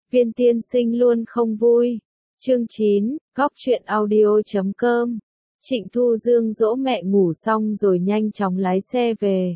Viên tiên sinh luôn không vui. Chương 9, Góc truyện audio.com. Trịnh Thu Dương dỗ mẹ ngủ xong rồi nhanh chóng lái xe về.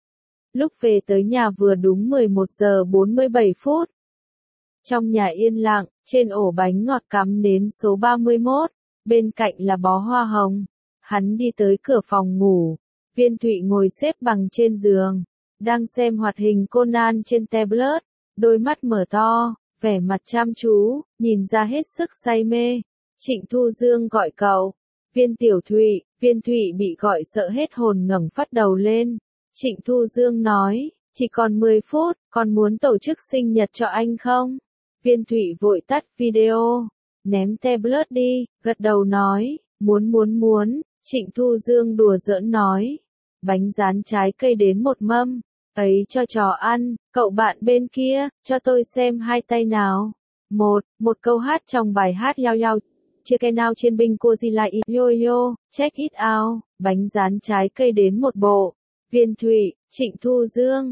Lúc về tới nhà vừa đúng 11 giờ 47 phút. Trong nhà yên lặng, trên ổ bánh ngọt cắm nến số 31, bên cạnh là bó hoa hồng. Hắn đi tới cửa phòng ngủ. Viên Thụy ngồi xếp bằng trên giường, đang xem hoạt hình Conan trên tablet, đôi mắt mở to, vẻ mặt chăm chú, nhìn ra hết sức say mê. Trịnh Thu Dương gọi cậu. Viên Tiểu Thụy, Viên Thụy bị gọi sợ hết hồn ngẩng phát đầu lên. Trịnh Thu Dương nói, chỉ còn 10 phút, con muốn tổ chức sinh nhật cho anh không? Viên Thụy vội tắt video, ném tablet đi, gật đầu nói, muốn. Trịnh Thu Dương đùa giỡn nói, bánh rán trái cây đến một mâm, ấy cho chó ăn, cậu bạn bên kia, cho tôi xem hai tay nào. Một câu hát trong bài hát Yao, chia cây nào trên binh Godzilla yo, check it out, bánh rán trái cây đến một bộ. Viên Thụy, Trịnh Thu Dương,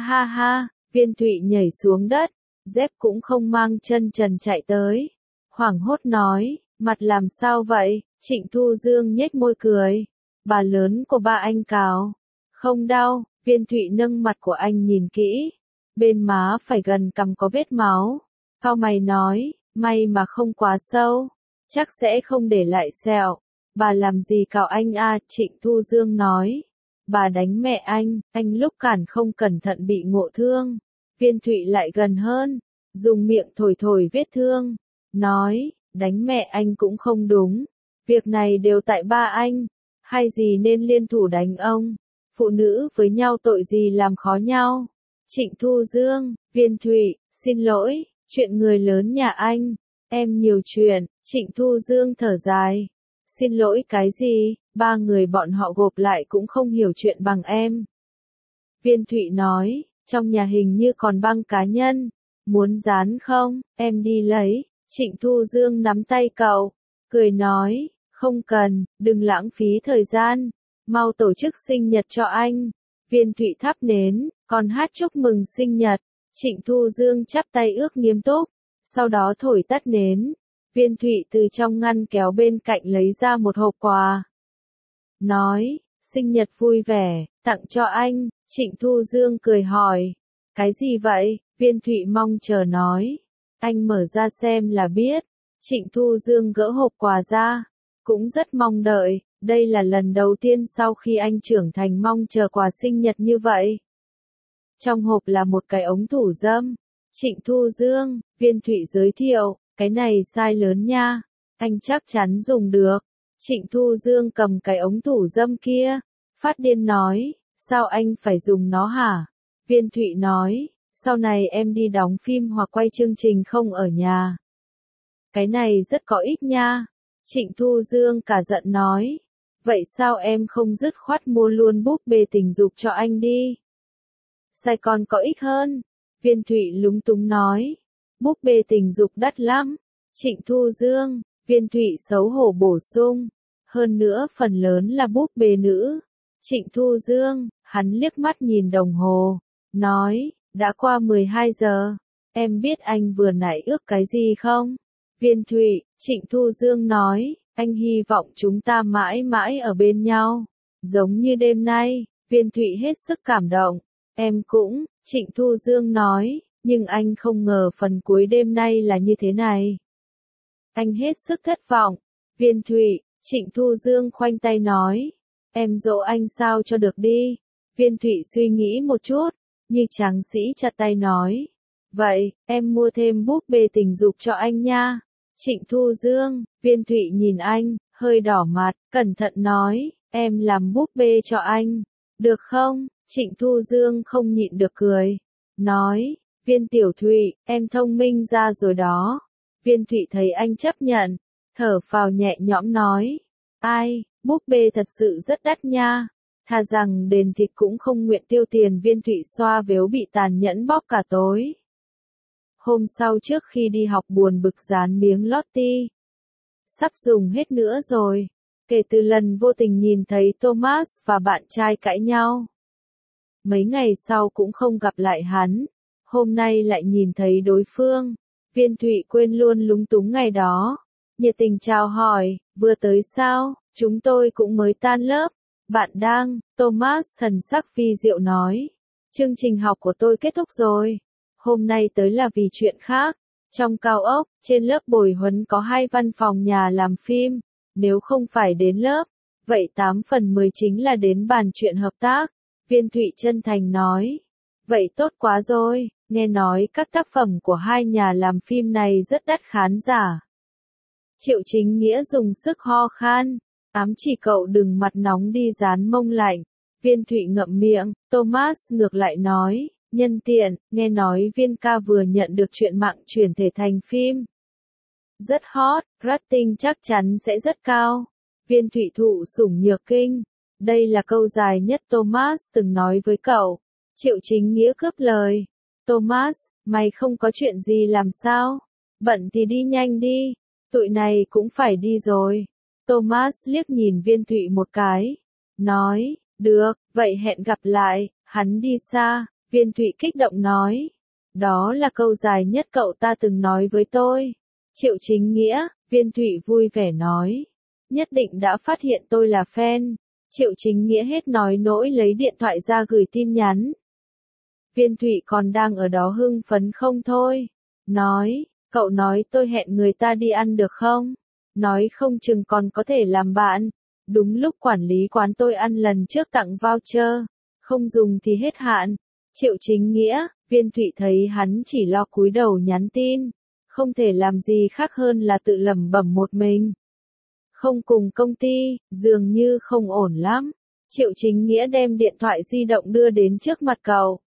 ha, Viên Thụy nhảy xuống đất, dép cũng không mang chân trần chạy tới. Hoảng hốt nói, mặt làm sao vậy? Trịnh Thu Dương nhếch môi cười. Bà lớn của ba anh cào. Không đau. Viên Thụy nâng mặt của anh nhìn kỹ. Bên má phải gần cằm có vết máu. Cau mày nói, may mà không quá sâu. Chắc sẽ không để lại sẹo. Bà làm gì cào anh à? Trịnh Thu Dương nói. Bà đánh mẹ anh lúc cản không cẩn thận bị ngộ thương. Viên Thụy lại gần hơn, dùng miệng thổi vết thương. Nói, đánh mẹ anh cũng không đúng. Việc này đều tại ba anh. Hay gì nên liên thủ đánh ông? Phụ nữ với nhau tội gì làm khó nhau? Trịnh Thu Dương, Viên Thụy, xin lỗi, chuyện người lớn nhà anh. Em nhiều chuyện. Trịnh Thu Dương thở dài. Xin lỗi cái gì? Ba người bọn họ gộp lại cũng không hiểu chuyện bằng em. Viên Thụy nói, trong nhà hình như còn băng cá nhân. Muốn dán không? Em đi lấy. Trịnh Thu Dương nắm tay cậu, cười nói, không cần, đừng lãng phí thời gian, mau tổ chức sinh nhật cho anh. Viên Thụy thắp nến, còn hát chúc mừng sinh nhật. Trịnh Thu Dương chắp tay ước nghiêm túc, sau đó thổi tắt nến. Viên Thụy từ trong ngăn kéo bên cạnh lấy ra một hộp quà. Nói, sinh nhật vui vẻ, tặng cho anh. Trịnh Thu Dương cười hỏi, cái gì vậy? Viên Thụy mong chờ nói. Anh mở ra xem là biết. Trịnh Thu Dương gỡ hộp quà ra. Cũng rất mong đợi, đây là lần đầu tiên sau khi anh trưởng thành mong chờ quà sinh nhật như vậy. Trong hộp là một cái ống thủ dâm. Trịnh Thu Dương, Viên Thụy giới thiệu, cái này size lớn nha. Anh chắc chắn dùng được. Trịnh Thu Dương cầm cái ống thủ dâm kia. Phát điên nói, sao anh phải dùng nó hả? Viên Thụy nói, sau này em đi đóng phim hoặc quay chương trình không ở nhà. Cái này rất có ích nha. Trịnh Thu Dương cả giận nói. Vậy sao em không dứt khoát mua luôn búp bê tình dục cho anh đi? Sai còn có ích hơn. Viên Thụy lúng túng nói. Búp bê tình dục đắt lắm. Trịnh Thu Dương, Viên Thụy xấu hổ bổ sung. Hơn nữa phần lớn là búp bê nữ. Trịnh Thu Dương, hắn liếc mắt nhìn đồng hồ. Nói, đã qua 12 giờ. Em biết anh vừa nãy ước cái gì không? Viên Thụy, Trịnh Thu Dương nói, anh hy vọng chúng ta mãi mãi ở bên nhau. Giống như đêm nay. Viên Thụy hết sức cảm động. Em cũng, Trịnh Thu Dương nói, nhưng anh không ngờ phần cuối đêm nay là như thế này. Anh hết sức thất vọng. Viên Thụy, Trịnh Thu Dương khoanh tay nói, em dỗ anh sao cho được đi. Viên Thụy suy nghĩ một chút, như tráng sĩ chặt tay nói, vậy, em mua thêm búp bê tình dục cho anh nha. Trịnh Thu Dương, Viên Thụy nhìn anh, hơi đỏ mặt, cẩn thận nói, em làm búp bê cho anh, được không? Trịnh Thu Dương không nhịn được cười, nói, Viên Tiểu Thụy, em thông minh ra rồi đó. Viên Thụy thấy anh chấp nhận, thở phào nhẹ nhõm nói, ai, búp bê thật sự rất đắt nha. Thà rằng đền thịt cũng không nguyện tiêu tiền. Viên Thụy xoa véo bị tàn nhẫn bóp cả tối. Hôm sau trước khi đi học buồn bực dán miếng lót ti. Sắp dùng hết nữa rồi. Kể từ lần vô tình nhìn thấy Thomas và bạn trai cãi nhau. Mấy ngày sau cũng không gặp lại hắn. Hôm nay lại nhìn thấy đối phương. Viên Thụy quên luôn lúng túng ngày đó. Nhiệt tình chào hỏi, vừa tới sao, chúng tôi cũng mới tan lớp. Bạn đang, Thomas thần sắc phi diệu nói. Chương trình học của tôi kết thúc rồi. Hôm nay tới là vì chuyện khác. Trong cao ốc, trên lớp bồi huấn có 2 văn phòng nhà làm phim. Nếu không phải đến lớp, vậy 8 phần 10 chính là đến bàn chuyện hợp tác. Viên Thụy chân thành nói. Vậy tốt quá rồi, nghe nói các tác phẩm của 2 nhà làm phim này rất đắt khán giả. Triệu Chính Nghĩa dùng sức ho khan. Ám chỉ cậu đừng mặt nóng đi dán mông lạnh. Viên Thụy ngậm miệng, Thomas ngược lại nói, nhân tiện, nghe nói Viên ca vừa nhận được chuyện mạng chuyển thể thành phim. Rất hot, rating chắc chắn sẽ rất cao. Viên Thụy thụ sủng nhược kinh. Đây là câu dài nhất Thomas từng nói với cậu. Triệu Chính Nghĩa cướp lời. Thomas, mày không có chuyện gì làm sao? Bận thì đi nhanh đi. Tụi này cũng phải đi rồi. Thomas liếc nhìn Viên Thụy một cái. Nói, được, vậy hẹn gặp lại. Hắn đi xa. Viên Thụy kích động nói. Đó là câu dài nhất cậu ta từng nói với tôi. Triệu Chính Nghĩa, Viên Thụy vui vẻ nói. Nhất định đã phát hiện tôi là fan. Triệu Chính Nghĩa hết nói nỗi lấy điện thoại ra gửi tin nhắn. Viên Thụy còn đang ở đó hưng phấn không thôi. Nói, cậu nói tôi hẹn người ta đi ăn được không? Nói không chừng còn có thể làm bạn. Đúng lúc quản lý quán tôi ăn lần trước tặng voucher. Không dùng thì hết hạn. Triệu Chính Nghĩa, Viên Thụy thấy hắn chỉ lo cúi đầu nhắn tin. Không thể làm gì khác hơn là tự lẩm bẩm một mình. Không cùng công ty, dường như không ổn lắm. Triệu Chính Nghĩa đem điện thoại di động đưa đến trước mặt cậu.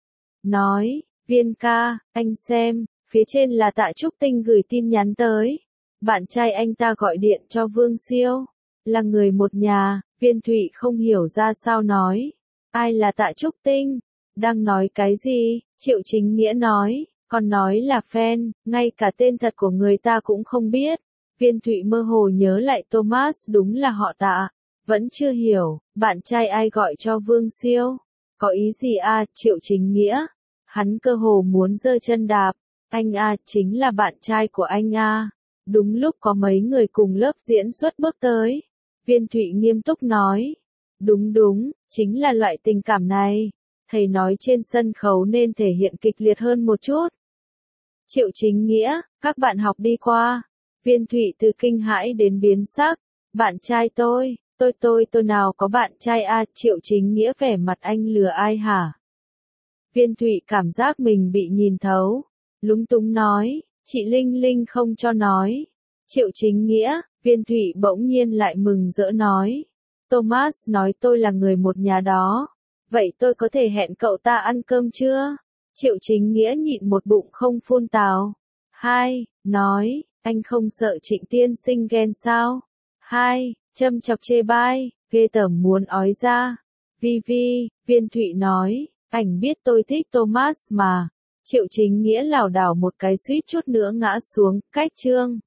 Nói, Viên ca, anh xem, phía trên là Tạ Trúc Tinh gửi tin nhắn tới. Bạn trai anh ta gọi điện cho Vương Siêu. Là người một nhà, Viên Thụy không hiểu ra sao nói. Ai là Tạ Trúc Tinh? Đang nói cái gì? Triệu Chính Nghĩa nói, còn nói là fan, ngay cả tên thật của người ta cũng không biết. Viên Thụy mơ hồ nhớ lại Thomas đúng là họ Tạ. Vẫn chưa hiểu, bạn trai ai gọi cho Vương Siêu? Có ý gì à, Triệu Chính Nghĩa? Hắn cơ hồ muốn giơ chân đạp. Anh à, chính là bạn trai của anh à. Đúng lúc có mấy người cùng lớp diễn xuất bước tới. Viên Thụy nghiêm túc nói. Đúng, chính là loại tình cảm này. Thầy nói trên sân khấu nên thể hiện kịch liệt hơn một chút. Triệu Chính Nghĩa, các bạn học đi qua. Viên Thụy từ kinh hãi đến biến sắc. Bạn trai tôi nào có bạn trai à, Triệu Chính Nghĩa vẻ mặt anh lừa ai hả? Viên Thụy cảm giác mình bị nhìn thấu. Lúng túng nói, chị Linh Linh không cho nói. Triệu Chính Nghĩa, Viên Thụy bỗng nhiên lại mừng rỡ nói. Thomas nói tôi là người một nhà đó. Vậy tôi có thể hẹn cậu ta ăn cơm chưa? Triệu Chính Nghĩa nhịn một bụng không phun tào. 2. Nói, anh không sợ Trịnh tiên sinh ghen sao? 2. Châm chọc chê bai, ghê tởm muốn ói ra. Viên Thụy nói, anh biết tôi thích Thomas mà. Triệu Chính Nghĩa lảo đảo một cái suýt chút nữa ngã xuống, cách chương.